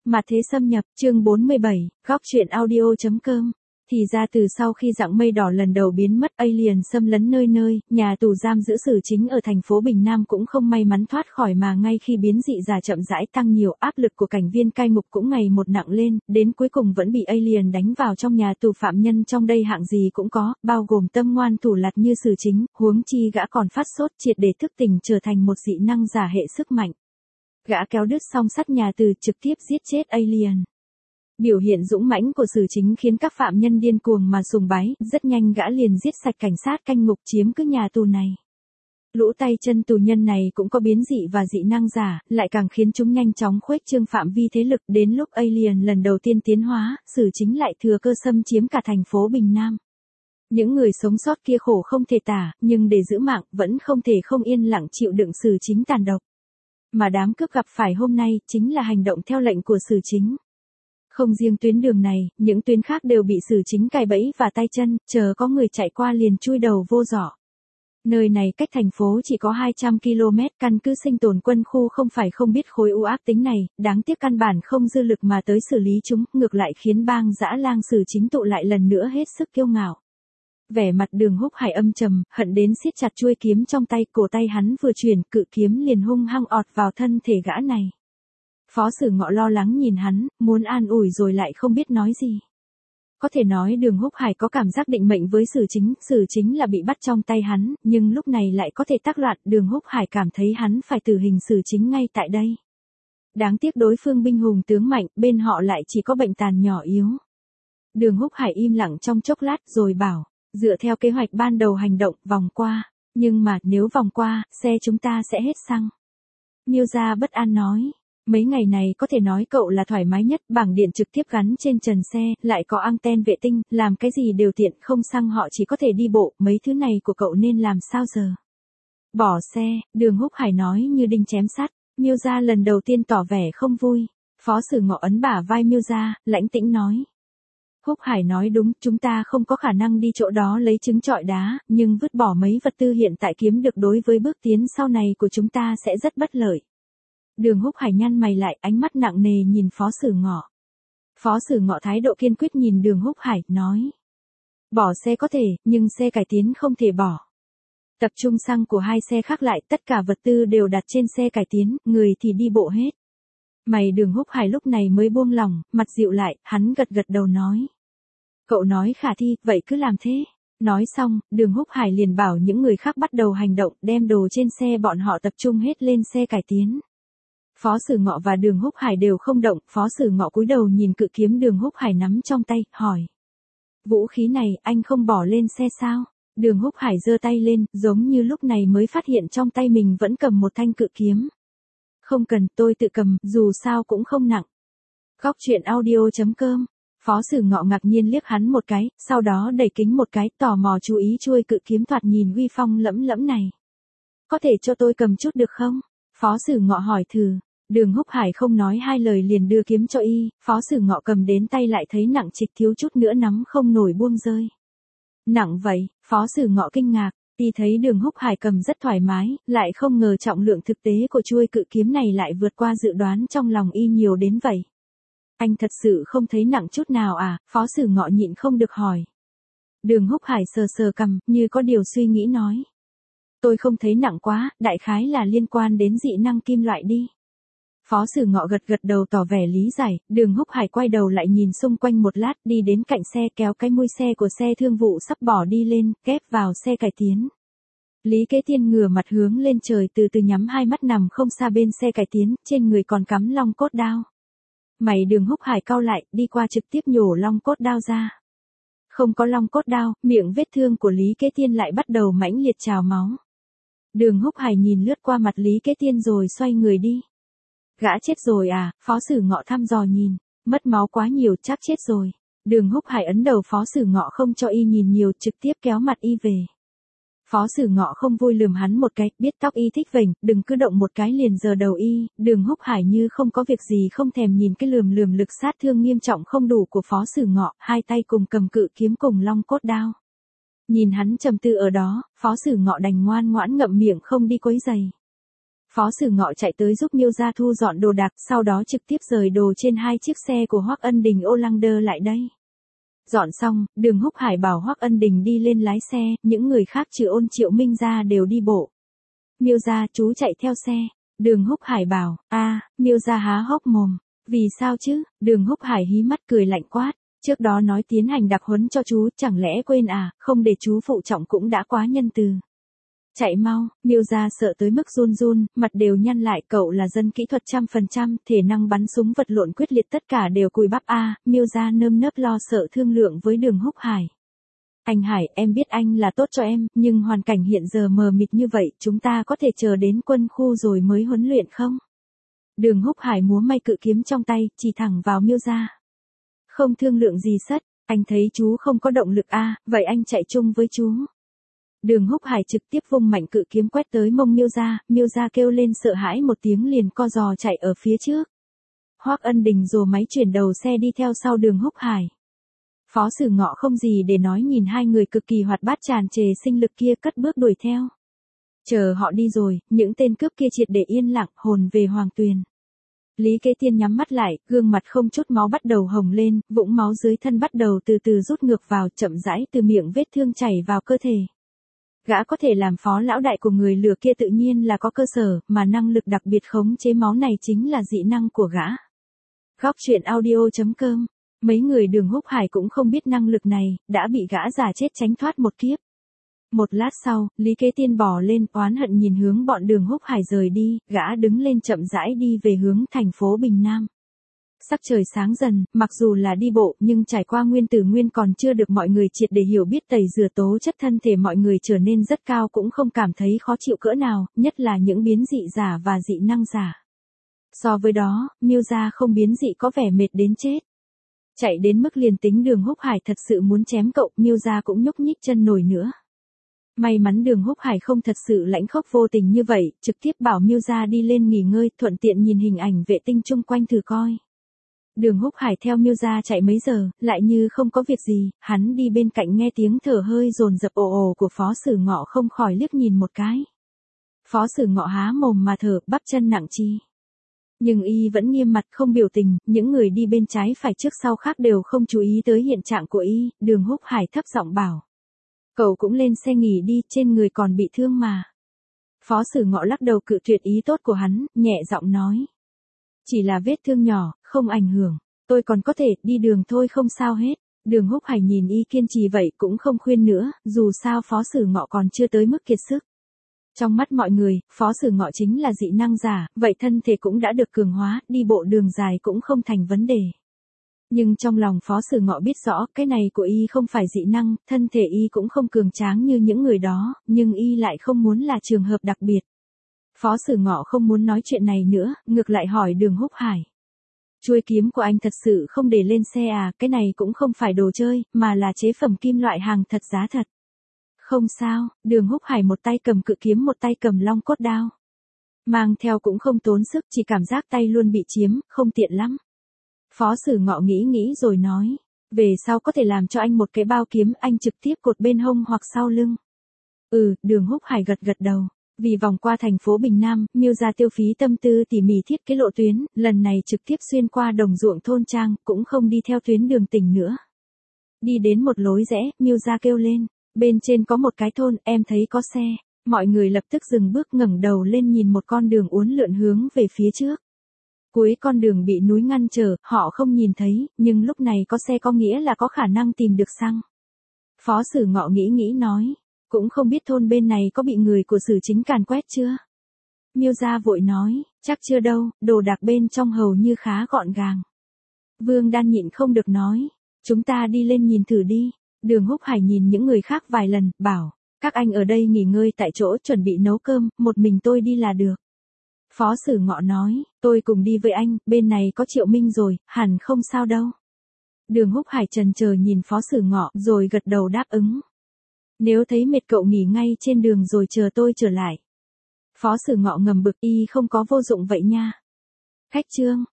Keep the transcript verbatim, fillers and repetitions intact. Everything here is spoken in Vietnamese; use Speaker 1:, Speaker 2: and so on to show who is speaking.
Speaker 1: Mà thế xâm nhập, chương bốn mươi bảy, góc truyện audio.com. Thì ra từ sau khi dạng mây đỏ lần đầu biến mất, alien xâm lấn nơi nơi, nhà tù giam giữ Sử Chính ở thành phố Bình Nam cũng không may mắn thoát khỏi, mà ngay khi biến dị giả chậm rãi tăng nhiều, áp lực của cảnh viên cai ngục cũng ngày một nặng lên, đến cuối cùng vẫn bị alien đánh vào trong nhà tù. Phạm nhân trong đây hạng gì cũng có, bao gồm tâm ngoan thủ lạt như Sử Chính, huống chi gã còn phát sốt triệt để thức tỉnh, trở thành một dị năng giả hệ sức mạnh. Gã kéo đứt song sắt nhà tù, trực tiếp giết chết alien. Biểu hiện dũng mãnh của Sử Chính khiến các phạm nhân điên cuồng mà sùng bái, rất nhanh gã liền giết sạch cảnh sát canh ngục chiếm cứ nhà tù này. Lũ tay chân tù nhân này cũng có biến dị và dị năng giả, lại càng khiến chúng nhanh chóng khuếch trương phạm vi thế lực. Đến lúc alien lần đầu tiên tiến hóa, Sử Chính lại thừa cơ xâm chiếm cả thành phố Bình Nam. Những người sống sót kia khổ không thể tả, nhưng để giữ mạng vẫn không thể không yên lặng chịu đựng Sử Chính tàn độc. Mà đám cướp gặp phải hôm nay chính là hành động theo lệnh của Sử Chính. Không riêng tuyến đường này, những tuyến khác đều bị Sử Chính cài bẫy và tay chân, chờ có người chạy qua liền chui đầu vô giỏ. Nơi này cách thành phố chỉ có hai trăm ki lô mét, căn cứ sinh tồn quân khu không phải không biết khối u ác tính này, đáng tiếc căn bản không dư lực mà tới xử lý chúng, ngược lại khiến bang dã lang Sử Chính tụ lại lần nữa hết sức kiêu ngạo. Vẻ mặt Đường Húc Hải âm trầm, hận đến siết chặt chuôi kiếm trong tay, cổ tay hắn vừa chuyển, cự kiếm liền hung hăng ọt vào thân thể gã này. Phó Sử Ngọ lo lắng nhìn hắn, muốn an ủi rồi lại không biết nói gì. Có thể nói Đường Húc Hải có cảm giác định mệnh với Sử Chính, Sử Chính là bị bắt trong tay hắn, nhưng lúc này lại có thể tác loạn. Đường Húc Hải cảm thấy hắn phải tử hình Sử Chính ngay tại đây. Đáng tiếc đối phương binh hùng tướng mạnh, bên họ lại chỉ có bệnh tàn nhỏ yếu. Đường Húc Hải im lặng trong chốc lát rồi bảo, dựa theo kế hoạch ban đầu hành động, vòng qua, nhưng mà nếu vòng qua, xe chúng ta sẽ hết xăng. Miêu Gia bất an nói. Mấy ngày này có thể nói cậu là thoải mái nhất, bảng điện trực tiếp gắn trên trần xe, lại có anten vệ tinh, làm cái gì đều tiện, không xăng họ chỉ có thể đi bộ, mấy thứ này của cậu nên làm sao giờ? Bỏ xe, Đường Húc Hải nói như đinh chém sắt. Miêu Gia lần đầu tiên tỏ vẻ không vui. Phó Sử Ngọ ấn bả vai Miêu Gia, lãnh tĩnh nói. Húc Hải nói đúng, chúng ta không có khả năng đi chỗ đó lấy trứng trọi đá, nhưng vứt bỏ mấy vật tư hiện tại kiếm được đối với bước tiến sau này của chúng ta sẽ rất bất lợi. Đường Húc Hải nhăn mày lại, ánh mắt nặng nề nhìn Phó Sử Ngọ. Phó Sử Ngọ thái độ kiên quyết nhìn Đường Húc Hải, nói. Bỏ xe có thể, nhưng xe cải tiến không thể bỏ. Tập trung xăng của hai xe khác lại, tất cả vật tư đều đặt trên xe cải tiến, người thì đi bộ hết. Mày Đường Húc Hải lúc này mới buông lòng, mặt dịu lại, hắn gật gật đầu nói. Cậu nói khả thi, vậy cứ làm thế. Nói xong, Đường Húc Hải liền bảo những người khác bắt đầu hành động, đem đồ trên xe bọn họ tập trung hết lên xe cải tiến. Phó Sử Ngọ và Đường Húc Hải đều không động, Phó Sử Ngọ cúi đầu nhìn cự kiếm Đường Húc Hải nắm trong tay, hỏi. Vũ khí này, anh không bỏ lên xe sao? Đường Húc Hải giơ tay lên, giống như lúc này mới phát hiện trong tay mình vẫn cầm một thanh cự kiếm. Không cần, tôi tự cầm, dù sao cũng không nặng. Góc truyện audio.com. Phó Sử Ngọ ngạc nhiên liếc hắn một cái, sau đó đẩy kính một cái, tò mò chú ý chuôi cự kiếm thoạt nhìn uy phong lẫm lẫm này. Có thể cho tôi cầm chút được không? Phó Sử Ngọ hỏi thử. Đường Húc Hải không nói hai lời liền đưa kiếm cho y, Phó Sử Ngọ cầm đến tay lại thấy nặng trịch, thiếu chút nữa nắm không nổi buông rơi. Nặng vậy, Phó Sử Ngọ kinh ngạc, y thấy Đường Húc Hải cầm rất thoải mái, lại không ngờ trọng lượng thực tế của chuôi cự kiếm này lại vượt qua dự đoán trong lòng y nhiều đến vậy. Anh thật sự không thấy nặng chút nào à? Phó Sử Ngọ nhịn không được hỏi. Đường Húc Hải sờ sờ cằm, như có điều suy nghĩ nói. Tôi không thấy nặng quá, đại khái là liên quan đến dị năng kim loại đi. Phó Sử Ngọ gật gật đầu tỏ vẻ lý giải. Đường Húc Hải quay đầu lại nhìn xung quanh một lát, đi đến cạnh xe kéo cái mui xe của xe thương vụ sắp bỏ đi lên, kép vào xe cải tiến. Lý Kế Tiên ngửa mặt hướng lên trời, từ từ nhắm hai mắt nằm không xa bên xe cải tiến, trên người còn cắm long cốt đao. Mày Đường Húc Hải cau lại, đi qua trực tiếp nhổ long cốt đao ra. Không có long cốt đao, miệng vết thương của Lý Kế Tiên lại bắt đầu mãnh liệt trào máu. Đường Húc Hải nhìn lướt qua mặt Lý Kế Tiên rồi xoay người đi. Gã chết rồi à? Phó Sử Ngọ thăm dò nhìn, mất máu quá nhiều, chắc chết rồi. Đường Húc Hải ấn đầu Phó Sử Ngọ không cho y nhìn nhiều, trực tiếp kéo mặt y về. Phó Sử Ngọ không vui lườm hắn một cái, biết tóc y thích vểnh, đừng cứ động một cái liền giờ đầu y. Đường Húc Hải như không có việc gì không thèm nhìn cái lườm lườm lực sát thương nghiêm trọng không đủ của Phó Sử Ngọ, hai tay cùng cầm cự kiếm cùng long cốt đao. Nhìn hắn trầm tư ở đó, Phó Sử Ngọ đành ngoan ngoãn ngậm miệng không đi quấy giày. Phó Sử Ngọ chạy tới giúp Miêu gia thu dọn đồ đạc, sau đó trực tiếp rời đồ trên hai chiếc xe của Hoắc Ân Đình Olander lại đây. Dọn xong, Đường Húc Hải bảo Hoắc Ân Đình đi lên lái xe, những người khác trừ Ôn Triệu Minh gia đều đi bộ. Miêu gia, chú chạy theo xe. Đường Húc Hải bảo, a, Miêu gia há hốc mồm. Vì sao chứ? Đường Húc Hải hí mắt cười lạnh quát. Trước đó nói tiến hành đặc huấn cho chú, chẳng lẽ quên à, không để chú phụ trọng cũng đã quá nhân từ. Chạy mau, Miêu gia sợ tới mức run run, mặt đều nhăn lại, cậu là dân kỹ thuật trăm phần trăm, thể năng bắn súng vật lộn quyết liệt tất cả đều cùi bắp a, Miêu gia nơm nớp lo sợ thương lượng với Đường Húc Hải. Anh Hải, em biết anh là tốt cho em, nhưng hoàn cảnh hiện giờ mờ mịt như vậy, chúng ta có thể chờ đến quân khu rồi mới huấn luyện không? Đường Húc Hải múa may cự kiếm trong tay, chỉ thẳng vào Miêu gia. Không thương lượng gì sất, anh thấy chú không có động lực a, vậy anh chạy chung với chú. Đường Húc Hải trực tiếp vung mạnh cự kiếm quét tới mông Miêu gia, Miêu gia kêu lên sợ hãi một tiếng liền co giò chạy ở phía trước. Hoắc Ân Đình rồ máy chuyển đầu xe đi theo sau Đường Húc Hải. Phó Sử Ngọ không gì để nói nhìn hai người cực kỳ hoạt bát tràn trề sinh lực kia cất bước đuổi theo. Chờ họ đi rồi, những tên cướp kia triệt để yên lặng, hồn về Hoàng Tuyền. Lý Kế Tiên nhắm mắt lại, gương mặt không chút máu bắt đầu hồng lên, vũng máu dưới thân bắt đầu từ từ rút ngược vào, chậm rãi từ miệng vết thương chảy vào cơ thể. Gã có thể làm phó lão đại của người lừa kia tự nhiên là có cơ sở, mà năng lực đặc biệt khống chế máu này chính là dị năng của gã. Góc truyện audio chấm com. Mấy người Đường Húc Hải cũng không biết năng lực này, đã bị gã giả chết tránh thoát một kiếp. Một lát sau, Lý Kế Tiên bò lên, oán hận nhìn hướng bọn Đường Húc Hải rời đi, gã đứng lên chậm rãi đi về hướng thành phố Bình Nam. Sắc trời sáng dần, mặc dù là đi bộ nhưng trải qua nguyên tử nguyên còn chưa được mọi người triệt để hiểu biết tẩy rửa tố chất thân thể mọi người trở nên rất cao cũng không cảm thấy khó chịu cỡ nào, nhất là những biến dị giả và dị năng giả. So với đó, Miêu gia không biến dị có vẻ mệt đến chết. Chạy đến mức liền tính Đường Húc Hải thật sự muốn chém cậu, Miêu gia cũng nhúc nhích chân nổi nữa. May mắn Đường Húc Hải không thật sự lãnh khốc vô tình như vậy, trực tiếp bảo Miêu gia đi lên nghỉ ngơi, thuận tiện nhìn hình ảnh vệ tinh chung quanh thử coi. Đường Húc Hải theo Miêu gia chạy mấy giờ, lại như không có việc gì, hắn đi bên cạnh nghe tiếng thở hơi dồn dập ồ ồ của Phó Sử Ngọ không khỏi liếc nhìn một cái. Phó Sử Ngọ há mồm mà thở, bắp chân nặng chi. Nhưng y vẫn nghiêm mặt không biểu tình, những người đi bên trái phải trước sau khác đều không chú ý tới hiện trạng của y, Đường Húc Hải thấp giọng bảo. Cậu cũng lên xe nghỉ đi, trên người còn bị thương mà. Phó Sử Ngọ lắc đầu cự tuyệt ý tốt của hắn, nhẹ giọng nói. Chỉ là vết thương nhỏ, không ảnh hưởng, tôi còn có thể đi đường thôi không sao hết. Đường Húc Hải nhìn y kiên trì vậy cũng không khuyên nữa, dù sao Phó Sử Ngọ còn chưa tới mức kiệt sức. Trong mắt mọi người, Phó Sử Ngọ chính là dị năng giả, vậy thân thể cũng đã được cường hóa, đi bộ đường dài cũng không thành vấn đề. Nhưng trong lòng Phó Sử Ngọ biết rõ, cái này của y không phải dị năng, thân thể y cũng không cường tráng như những người đó, nhưng y lại không muốn là trường hợp đặc biệt. Phó Sử Ngọ không muốn nói chuyện này nữa, ngược lại hỏi Đường Húc Hải. Chuôi kiếm của anh thật sự không để lên xe à, cái này cũng không phải đồ chơi, mà là chế phẩm kim loại hàng thật giá thật. Không sao, Đường Húc Hải một tay cầm cự kiếm một tay cầm long cốt đao. Mang theo cũng không tốn sức, chỉ cảm giác tay luôn bị chiếm, không tiện lắm. Phó Sử Ngọ nghĩ nghĩ rồi nói, về sau có thể làm cho anh một cái bao kiếm, anh trực tiếp cột bên hông hoặc sau lưng. Ừ, Đường Húc Hải gật gật đầu. Vì vòng qua thành phố Bình Nam, Miêu gia tiêu phí tâm tư tỉ mỉ thiết kế lộ tuyến, lần này trực tiếp xuyên qua đồng ruộng thôn trang, cũng không đi theo tuyến đường tỉnh nữa. Đi đến một lối rẽ, Miêu gia kêu lên, bên trên có một cái thôn, em thấy có xe. Mọi người lập tức dừng bước ngẩng đầu lên nhìn một con đường uốn lượn hướng về phía trước. Cuối con đường bị núi ngăn trở, họ không nhìn thấy, nhưng lúc này có xe có nghĩa là có khả năng tìm được xăng. Phó Sử Ngọ nghĩ nghĩ nói. Cũng không biết thôn bên này có bị người của Sử Chính càn quét chưa? Miêu gia vội nói, chắc chưa đâu, đồ đạc bên trong hầu như khá gọn gàng. Vương Đan nhịn không được nói, chúng ta đi lên nhìn thử đi. Đường Húc Hải nhìn những người khác vài lần, bảo, các anh ở đây nghỉ ngơi tại chỗ chuẩn bị nấu cơm, một mình tôi đi là được. Phó Sử Ngọ nói, tôi cùng đi với anh, bên này có Triệu Minh rồi, hẳn không sao đâu. Đường Húc Hải chần chờ nhìn Phó Sử Ngọ rồi gật đầu đáp ứng. Nếu thấy mệt cậu nghỉ ngay trên đường rồi chờ tôi trở lại. Phó Sử Ngọ ngầm bực y không có vô dụng vậy nha. Khách trương,